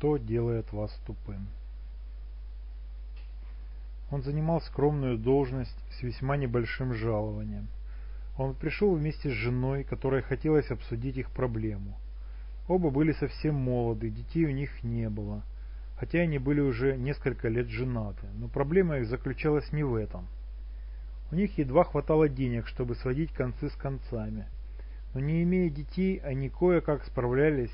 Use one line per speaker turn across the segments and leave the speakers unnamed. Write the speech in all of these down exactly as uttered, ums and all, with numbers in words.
Что делает вас тупым? Он занимал скромную должность с весьма небольшим жалованием. Он пришел вместе с женой, которой хотелось обсудить их проблему. Оба были совсем молоды, детей у них не было, хотя они были уже несколько лет женаты, но проблема их заключалась не в этом. У них едва хватало денег, чтобы сводить концы с концами, но не имея детей, они кое-как справлялись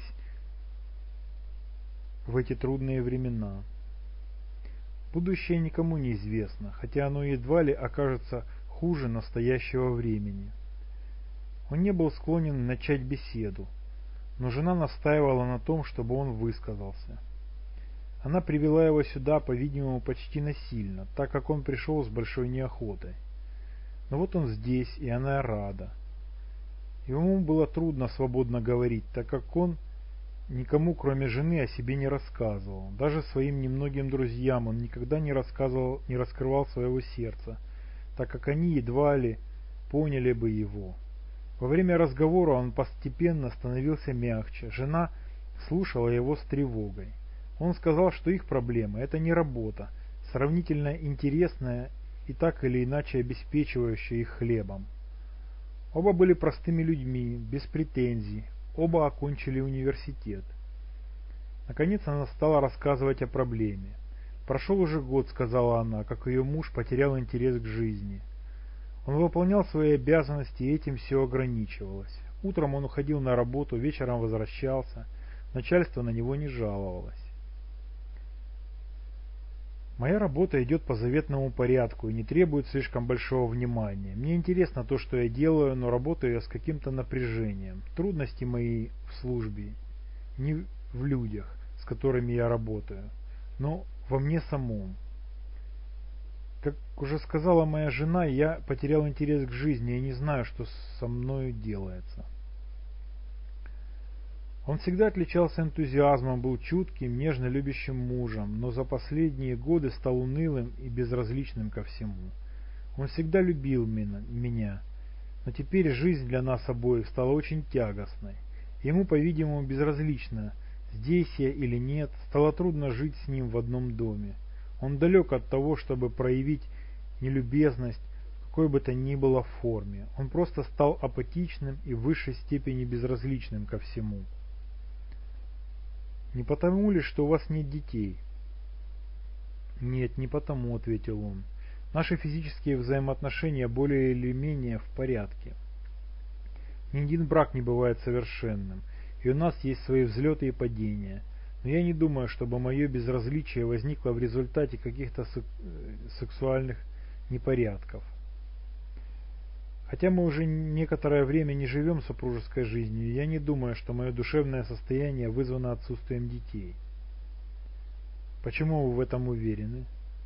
в эти трудные времена. Будущее никому не известно, хотя оно едва ли окажется хуже настоящего времени. Он не был склонен начать беседу, но жена настаивала на том, чтобы он высказался. Она привела его сюда, по-видимому, почти насильно, так как он пришел с большой неохотой. Но вот он здесь, и она рада. Ему было трудно свободно говорить, так как он никому, кроме жены, о себе не рассказывал. Даже своим немногим друзьям он никогда не рассказывал, не раскрывал своего сердца, так как они едва ли поняли бы его. Во время разговора он постепенно становился мягче, жена слушала его с тревогой. Он сказал, что их проблема – это не работа, сравнительно интересная и так или иначе обеспечивающая их хлебом. Оба были простыми людьми, без претензий, оба окончили университет. Наконец она стала рассказывать о проблеме. «Прошел уже год», — сказала она, — как ее муж потерял интерес к жизни. Он выполнял свои обязанности, и этим все ограничивалось. Утром он уходил на работу, вечером возвращался. Начальство на него не жаловалось. Моя работа идет по заветному порядку и не требует слишком большого внимания. Мне интересно то, что я делаю, но работаю я с каким-то напряжением. Трудности мои в службе не в людях, с которыми я работаю, но во мне самом. Как уже сказала моя жена, я потерял интерес к жизни и не знаю, что со мною делается. Он всегда отличался энтузиазмом, был чутким, нежно любящим мужем, но за последние годы стал унылым и безразличным ко всему. Он всегда любил меня, но теперь жизнь для нас обоих стала очень тягостной. Ему, по-видимому, безразлично, здесь я или нет, стало трудно жить с ним в одном доме. Он далек от того, чтобы проявить нелюбезность в какой бы то ни было форме. Он просто стал апатичным и в высшей степени безразличным ко всему. «Не потому ли, что у вас нет детей?» «Нет, не потому», — ответил он. «Наши физические взаимоотношения более или менее в порядке. Ни один брак не бывает совершенным, и у нас есть свои взлеты и падения. Но я не думаю, чтобы мое безразличие возникло в результате каких-то сексуальных непорядков. Хотя мы уже некоторое время не живем супружеской жизнью, я не думаю, что мое душевное состояние вызвано отсутствием детей». «Почему вы в этом уверены?»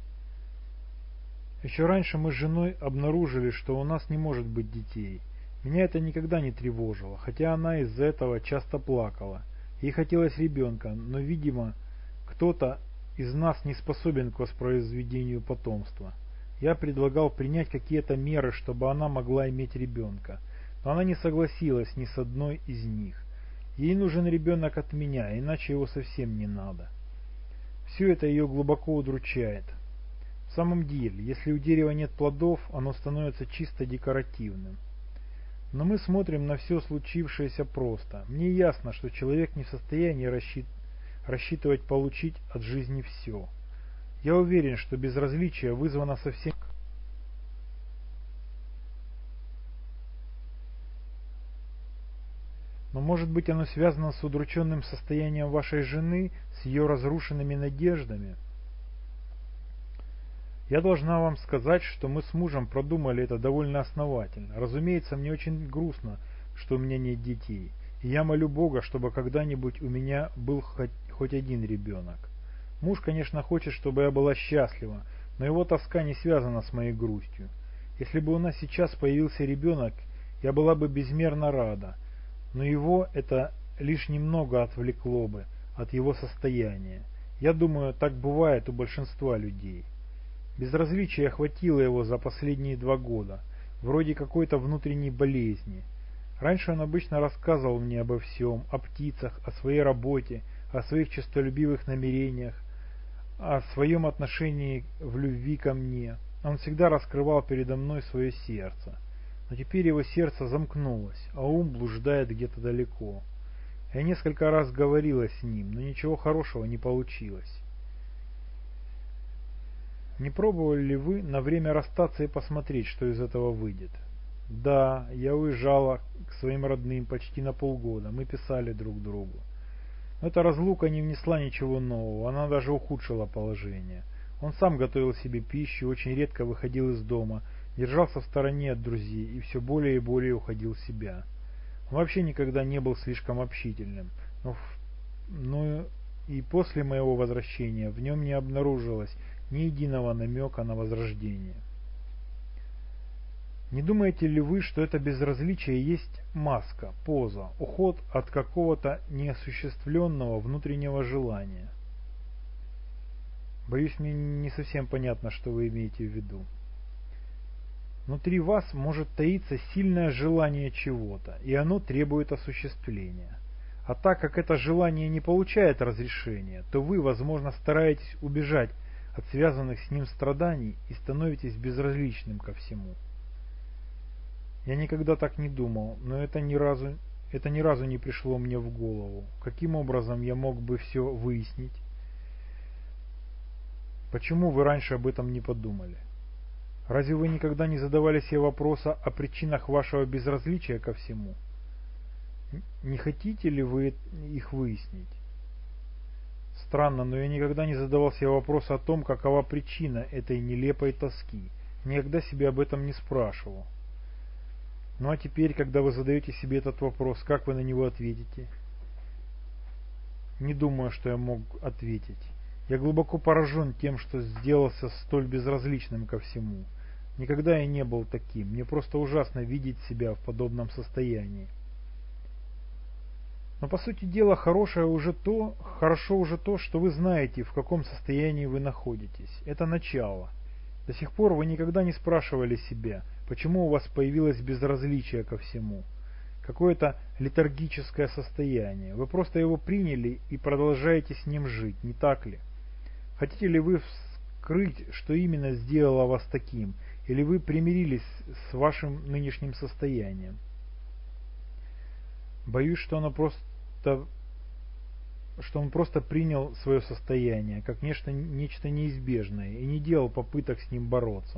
«Еще раньше мы с женой обнаружили, что у нас не может быть детей. Меня это никогда не тревожило, хотя она из-за этого часто плакала. Ей хотелось ребенка, но, видимо, кто-то из нас не способен к воспроизведению потомства. Я предлагал принять какие-то меры, чтобы она могла иметь ребенка, но она не согласилась ни с одной из них. Ей нужен ребенок от меня, иначе его совсем не надо. Все это ее глубоко удручает. В самом деле, если у дерева нет плодов, оно становится чисто декоративным. Но мы смотрим на все случившееся просто. Мне ясно, что человек не в состоянии рассчит... рассчитывать получить от жизни все. Я уверен, что безразличие вызвано совсем... Но может быть оно связано с удрученным состоянием вашей жены, с ее разрушенными надеждами? Я должна вам сказать, что мы с мужем продумали это довольно основательно. Разумеется, мне очень грустно, что у меня нет детей, и я молю Бога, чтобы когда-нибудь у меня был хоть, хоть один ребенок. Муж, конечно, хочет, чтобы я была счастлива, но его тоска не связана с моей грустью. Если бы у нас сейчас появился ребенок, я была бы безмерно рада, но его это лишь немного отвлекло бы от его состояния. Я думаю, так бывает у большинства людей. Безразличие охватило его за последние два года, вроде какой-то внутренней болезни. Раньше он обычно рассказывал мне обо всем, о птицах, о своей работе, о своих честолюбивых намерениях, о своем отношении в любви ко мне. Он всегда раскрывал передо мной свое сердце. Но теперь его сердце замкнулось, а ум блуждает где-то далеко. Я несколько раз говорила с ним, но ничего хорошего не получилось. Не пробовали ли вы на время расстаться и посмотреть, что из этого выйдет? Да, я уезжала к своим родным почти на полгода, мы писали друг другу. Но эта разлука не внесла ничего нового, она даже ухудшила положение. Он сам готовил себе пищу, очень редко выходил из дома, держался в стороне от друзей и все более и более уходил в себя. Он вообще никогда не был слишком общительным, но, но и после моего возвращения в нем не обнаружилось ни единого намека на возрождение. Не думаете ли вы, что это безразличие есть маска, поза, уход от какого-то неосуществленного внутреннего желания? Боюсь, мне не совсем понятно, что вы имеете в виду. Внутри вас может таиться сильное желание чего-то, и оно требует осуществления. А так как это желание не получает разрешения, то вы, возможно, стараетесь убежать от связанных с ним страданий и становитесь безразличным ко всему. Я никогда так не думал, но это ни разу, это ни разу не пришло мне в голову. Каким образом я мог бы все выяснить? Почему вы раньше об этом не подумали? Разве вы никогда не задавали себе вопроса о причинах вашего безразличия ко всему? Не хотите ли вы их выяснить? Странно, но я никогда не задавал себе вопроса о том, какова причина этой нелепой тоски. Никогда себя об этом не спрашивал. Ну а теперь, когда вы задаете себе этот вопрос, как вы на него ответите? Не думаю, что я мог ответить. Я глубоко поражен тем, что сделался столь безразличным ко всему. Никогда я не был таким. Мне просто ужасно видеть себя в подобном состоянии. Но по сути дела хорошее уже то, хорошо уже то, что вы знаете, в каком состоянии вы находитесь. Это начало. До сих пор вы никогда не спрашивали себя, почему у вас появилось безразличие ко всему. Какое-то летаргическое состояние. Вы просто его приняли и продолжаете с ним жить, не так ли? Хотите ли вы вскрыть, что именно сделало вас таким, или вы примирились с вашим нынешним состоянием? Боюсь, что оно просто, что он просто принял свое состояние, как нечто, нечто неизбежное, и не делал попыток с ним бороться.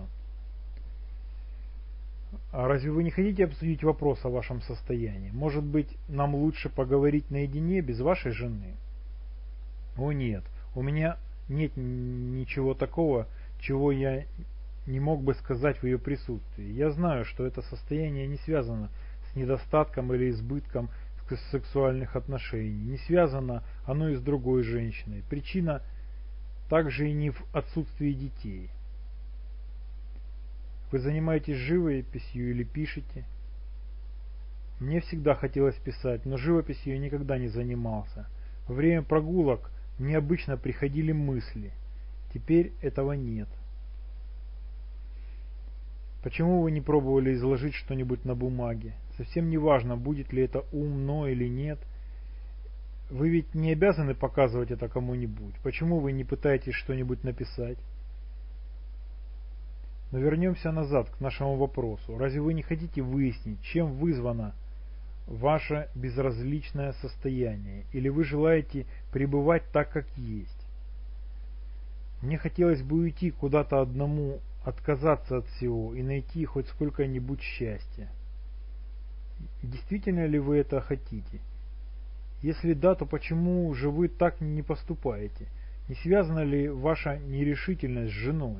А разве вы не хотите обсудить вопрос о вашем состоянии? Может быть, нам лучше поговорить наедине без вашей жены? О нет, у меня нет ничего такого, чего я не мог бы сказать в ее присутствии. Я знаю, что это состояние не связано с недостатком или избытком сексуальных отношений. Не связано оно и с другой женщиной. Причина также и не в отсутствии детей. Вы занимаетесь живописью или пишете? Мне всегда хотелось писать, но живописью я никогда не занимался. Во время прогулок мне обычно приходили мысли. Теперь этого нет. Почему вы не пробовали изложить что-нибудь на бумаге? Совсем не важно, будет ли это умно или нет. Вы ведь не обязаны показывать это кому-нибудь. Почему вы не пытаетесь что-нибудь написать? Но вернемся назад к нашему вопросу. Разве вы не хотите выяснить, чем вызвано ваше безразличное состояние? Или вы желаете пребывать так, как есть? Мне хотелось бы уйти куда-то одному, отказаться от всего и найти хоть сколько-нибудь счастья. Действительно ли вы это хотите? Если да, то почему же вы так не поступаете? Не связана ли ваша нерешительность с женой?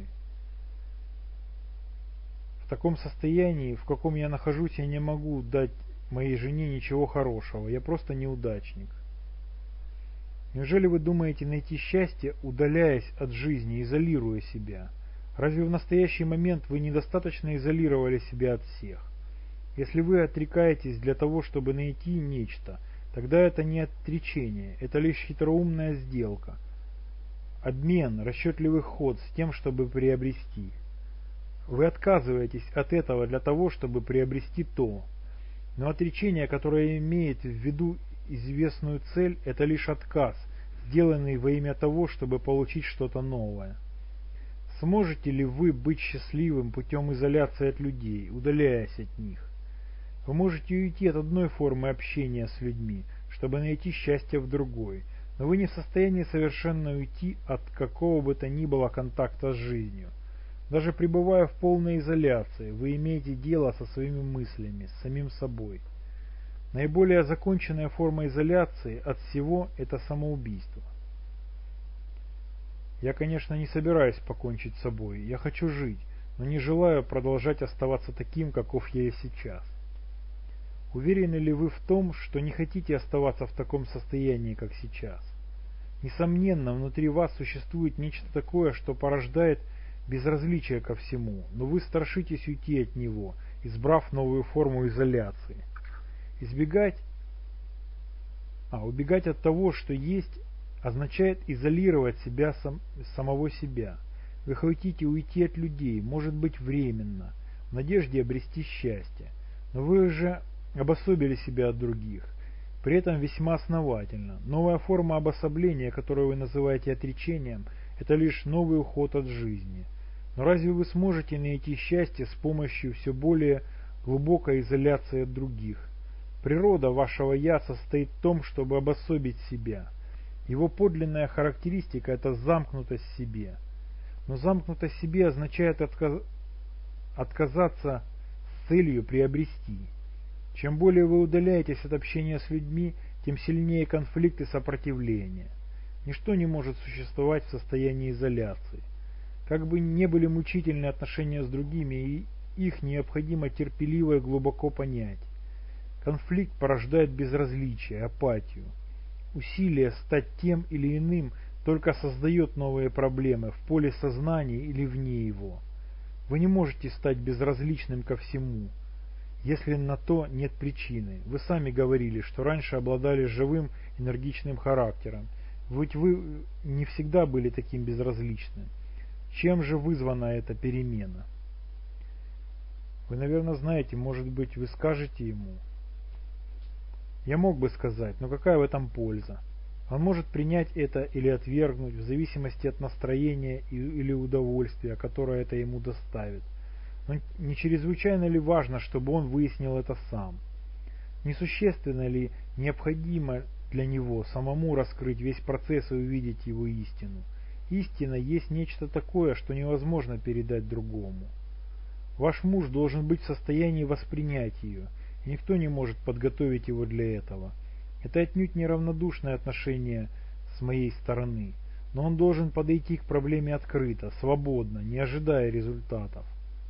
В таком состоянии, в каком я нахожусь, я не могу дать моей жене ничего хорошего. Я просто неудачник. Неужели вы думаете найти счастье, удаляясь от жизни, изолируя себя? Разве в настоящий момент вы недостаточно изолировали себя от всех? Если вы отрекаетесь для того, чтобы найти нечто, тогда это не отречение, это лишь хитроумная сделка. Обмен, расчетливый ход с тем, чтобы приобрести. Вы отказываетесь от этого для того, чтобы приобрести то. Но отречение, которое имеет в виду известную цель, это лишь отказ, сделанный во имя того, чтобы получить что-то новое. Сможете ли вы быть счастливым путем изоляции от людей, удаляясь от них? Вы можете уйти от одной формы общения с людьми, чтобы найти счастье в другой, но вы не в состоянии совершенно уйти от какого бы то ни было контакта с жизнью. Даже пребывая в полной изоляции, вы имеете дело со своими мыслями, с самим собой. Наиболее законченная форма изоляции от всего – это самоубийство. Я, конечно, не собираюсь покончить с собой, я хочу жить, но не желаю продолжать оставаться таким, каков я и сейчас. Уверены ли вы в том, что не хотите оставаться в таком состоянии, как сейчас? Несомненно, внутри вас существует нечто такое, что порождает безразличие ко всему, но вы страшитесь уйти от него, избрав новую форму изоляции. Избегать, а убегать от того, что есть, означает изолировать себя сам, самого себя. Вы хотите уйти от людей, может быть временно, в надежде обрести счастье, но вы уже обособили себя от других, при этом весьма основательно. Новая форма обособления, которую вы называете отречением, это лишь новый уход от жизни. Но разве вы сможете найти счастье с помощью все более глубокой изоляции от других? Природа вашего «я» состоит в том, чтобы обособить себя. Его подлинная характеристика – это замкнутость в себе. Но замкнутость в себе означает отказ... отказаться с целью приобрести. Чем более вы удаляетесь от общения с людьми, тем сильнее конфликт и сопротивление. Ничто не может существовать в состоянии изоляции. Как бы ни были мучительны отношения с другими, их необходимо терпеливо и глубоко понять. Конфликт порождает безразличие, апатию. Усилие стать тем или иным только создает новые проблемы в поле сознания или вне его. Вы не можете стать безразличным ко всему, если на то нет причины. Вы сами говорили, что раньше обладали живым, энергичным характером, ведь вы не всегда были таким безразличным. Чем же вызвана эта перемена? Вы, наверное, знаете, может быть, вы скажете ему. Я мог бы сказать, но какая в этом польза? Он может принять это или отвергнуть, в зависимости от настроения или удовольствия, которое это ему доставит. Но не чрезвычайно ли важно, чтобы он выяснил это сам? Несущественно ли необходимо для него самому раскрыть весь процесс и увидеть его истину? Истина есть нечто такое, что невозможно передать другому. Ваш муж должен быть в состоянии воспринять ее, и никто не может подготовить его для этого. Это отнюдь не равнодушное отношение с моей стороны, но он должен подойти к проблеме открыто, свободно, не ожидая результатов.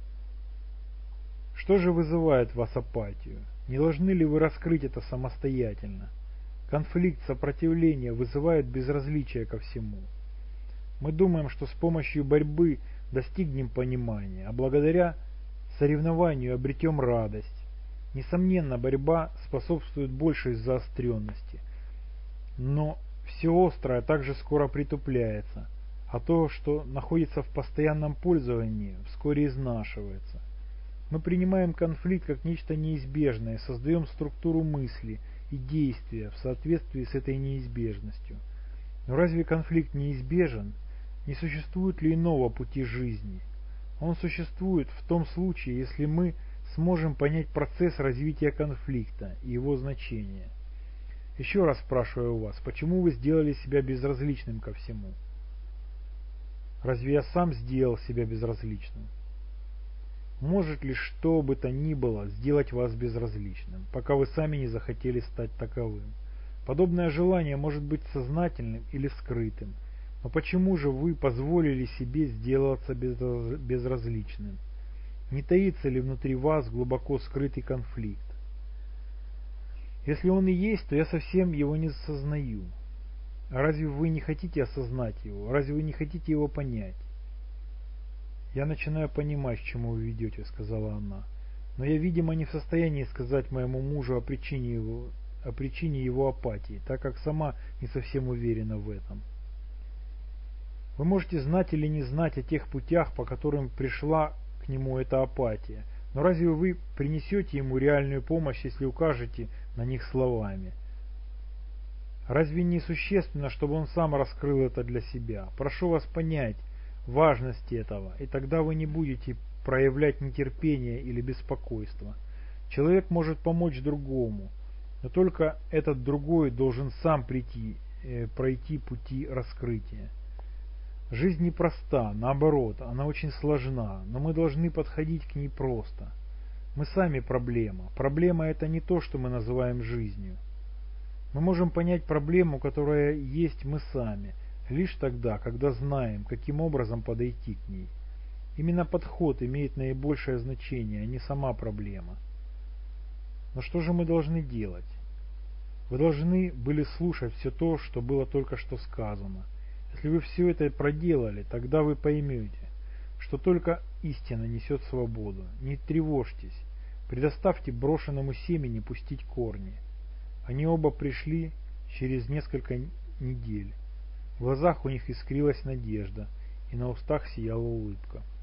Что же вызывает в вас апатию? Не должны ли вы раскрыть это самостоятельно? Конфликт, сопротивление вызывает безразличие ко всему. Мы думаем, что с помощью борьбы достигнем понимания, а благодаря соревнованию обретем радость. Несомненно, борьба способствует большей заостренности, но все острое также скоро притупляется, а то, что находится в постоянном пользовании, вскоре изнашивается. Мы принимаем конфликт как нечто неизбежное, создаем структуру мысли и действия в соответствии с этой неизбежностью. Но разве конфликт неизбежен? Не существует ли иного пути жизни? Он существует в том случае, если мы сможем понять процесс развития конфликта и его значение. Еще раз спрашиваю вас, почему вы сделали себя безразличным ко всему? Разве я сам сделал себя безразличным? Может ли что бы то ни было сделать вас безразличным, пока вы сами не захотели стать таковым? Подобное желание может быть сознательным или скрытым, но почему же вы позволили себе сделаться безразличным? Не таится ли внутри вас глубоко скрытый конфликт? Если он и есть, то я совсем его не сознаю. А разве вы не хотите осознать его? Разве вы не хотите его понять? Я начинаю понимать, к чему вы ведете, сказала она. Но я, видимо, не в состоянии сказать моему мужу о причине его, о причине его апатии, так как сама не совсем уверена в этом. Вы можете знать или не знать о тех путях, по которым пришла к нему эта апатия, но разве вы принесете ему реальную помощь, если укажете на них словами? Разве не существенно, чтобы он сам раскрыл это для себя? Прошу вас понять важность этого, и тогда вы не будете проявлять нетерпение или беспокойство. Человек может помочь другому, но только этот другой должен сам прийти, э, пройти пути раскрытия. Жизнь непроста, наоборот, она очень сложна, но мы должны подходить к ней просто. Мы сами проблема. Проблема – это не то, что мы называем жизнью. Мы можем понять проблему, которая есть мы сами, лишь тогда, когда знаем, каким образом подойти к ней. Именно подход имеет наибольшее значение, а не сама проблема. Но что же мы должны делать? Вы должны были слушать все то, что было только что сказано. Если вы все это проделали, тогда вы поймете, что только истина несет свободу. Не тревожьтесь, предоставьте брошенному семени пустить корни. Они оба пришли через несколько недель. В глазах у них искрилась надежда, и на устах сияла улыбка.